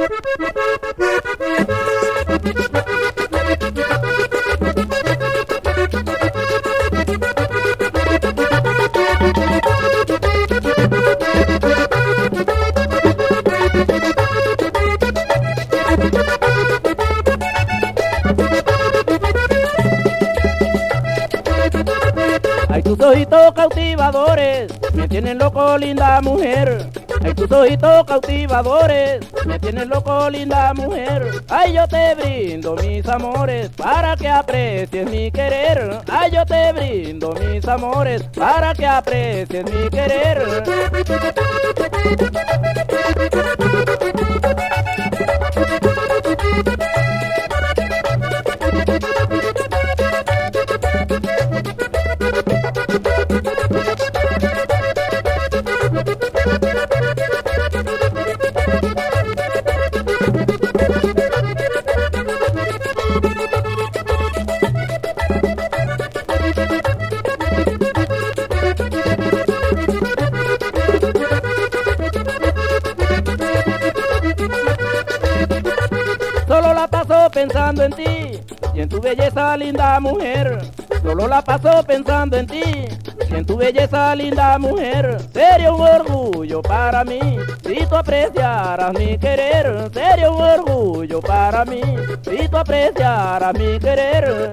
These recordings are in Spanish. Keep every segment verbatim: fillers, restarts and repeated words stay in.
Ay, tus ojitos cautivadores me tienen loco, linda mujer. Ay, tus ojitos cautivadores me tienen loco, linda mujer. Ay, yo te brindo mis amores para que aprecies mi querer. Ay, yo te brindo mis amores para que aprecies mi querer. Solo la paso pensando en ti y en tu belleza, linda mujer. Solo la paso pensando en ti y en tu belleza, linda mujer. Sería un orgullo para mí si tú apreciaras mi querer. Sería un orgullo para mí si tú apreciaras mi querer.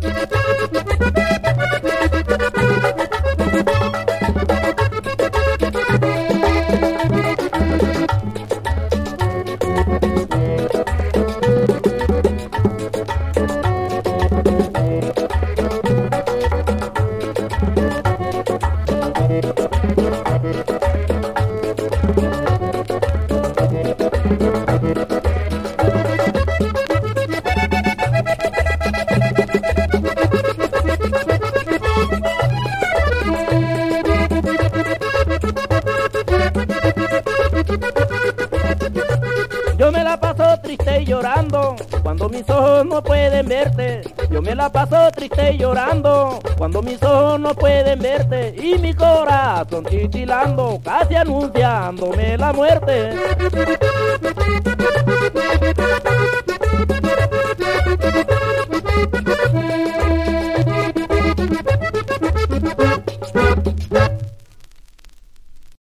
Yo me la paso triste y llorando cuando mis ojos no pueden verte. Yo me la paso triste y llorando cuando mis ojos no pueden verte. Y mi corazón titilando, casi anunciándome la muerte.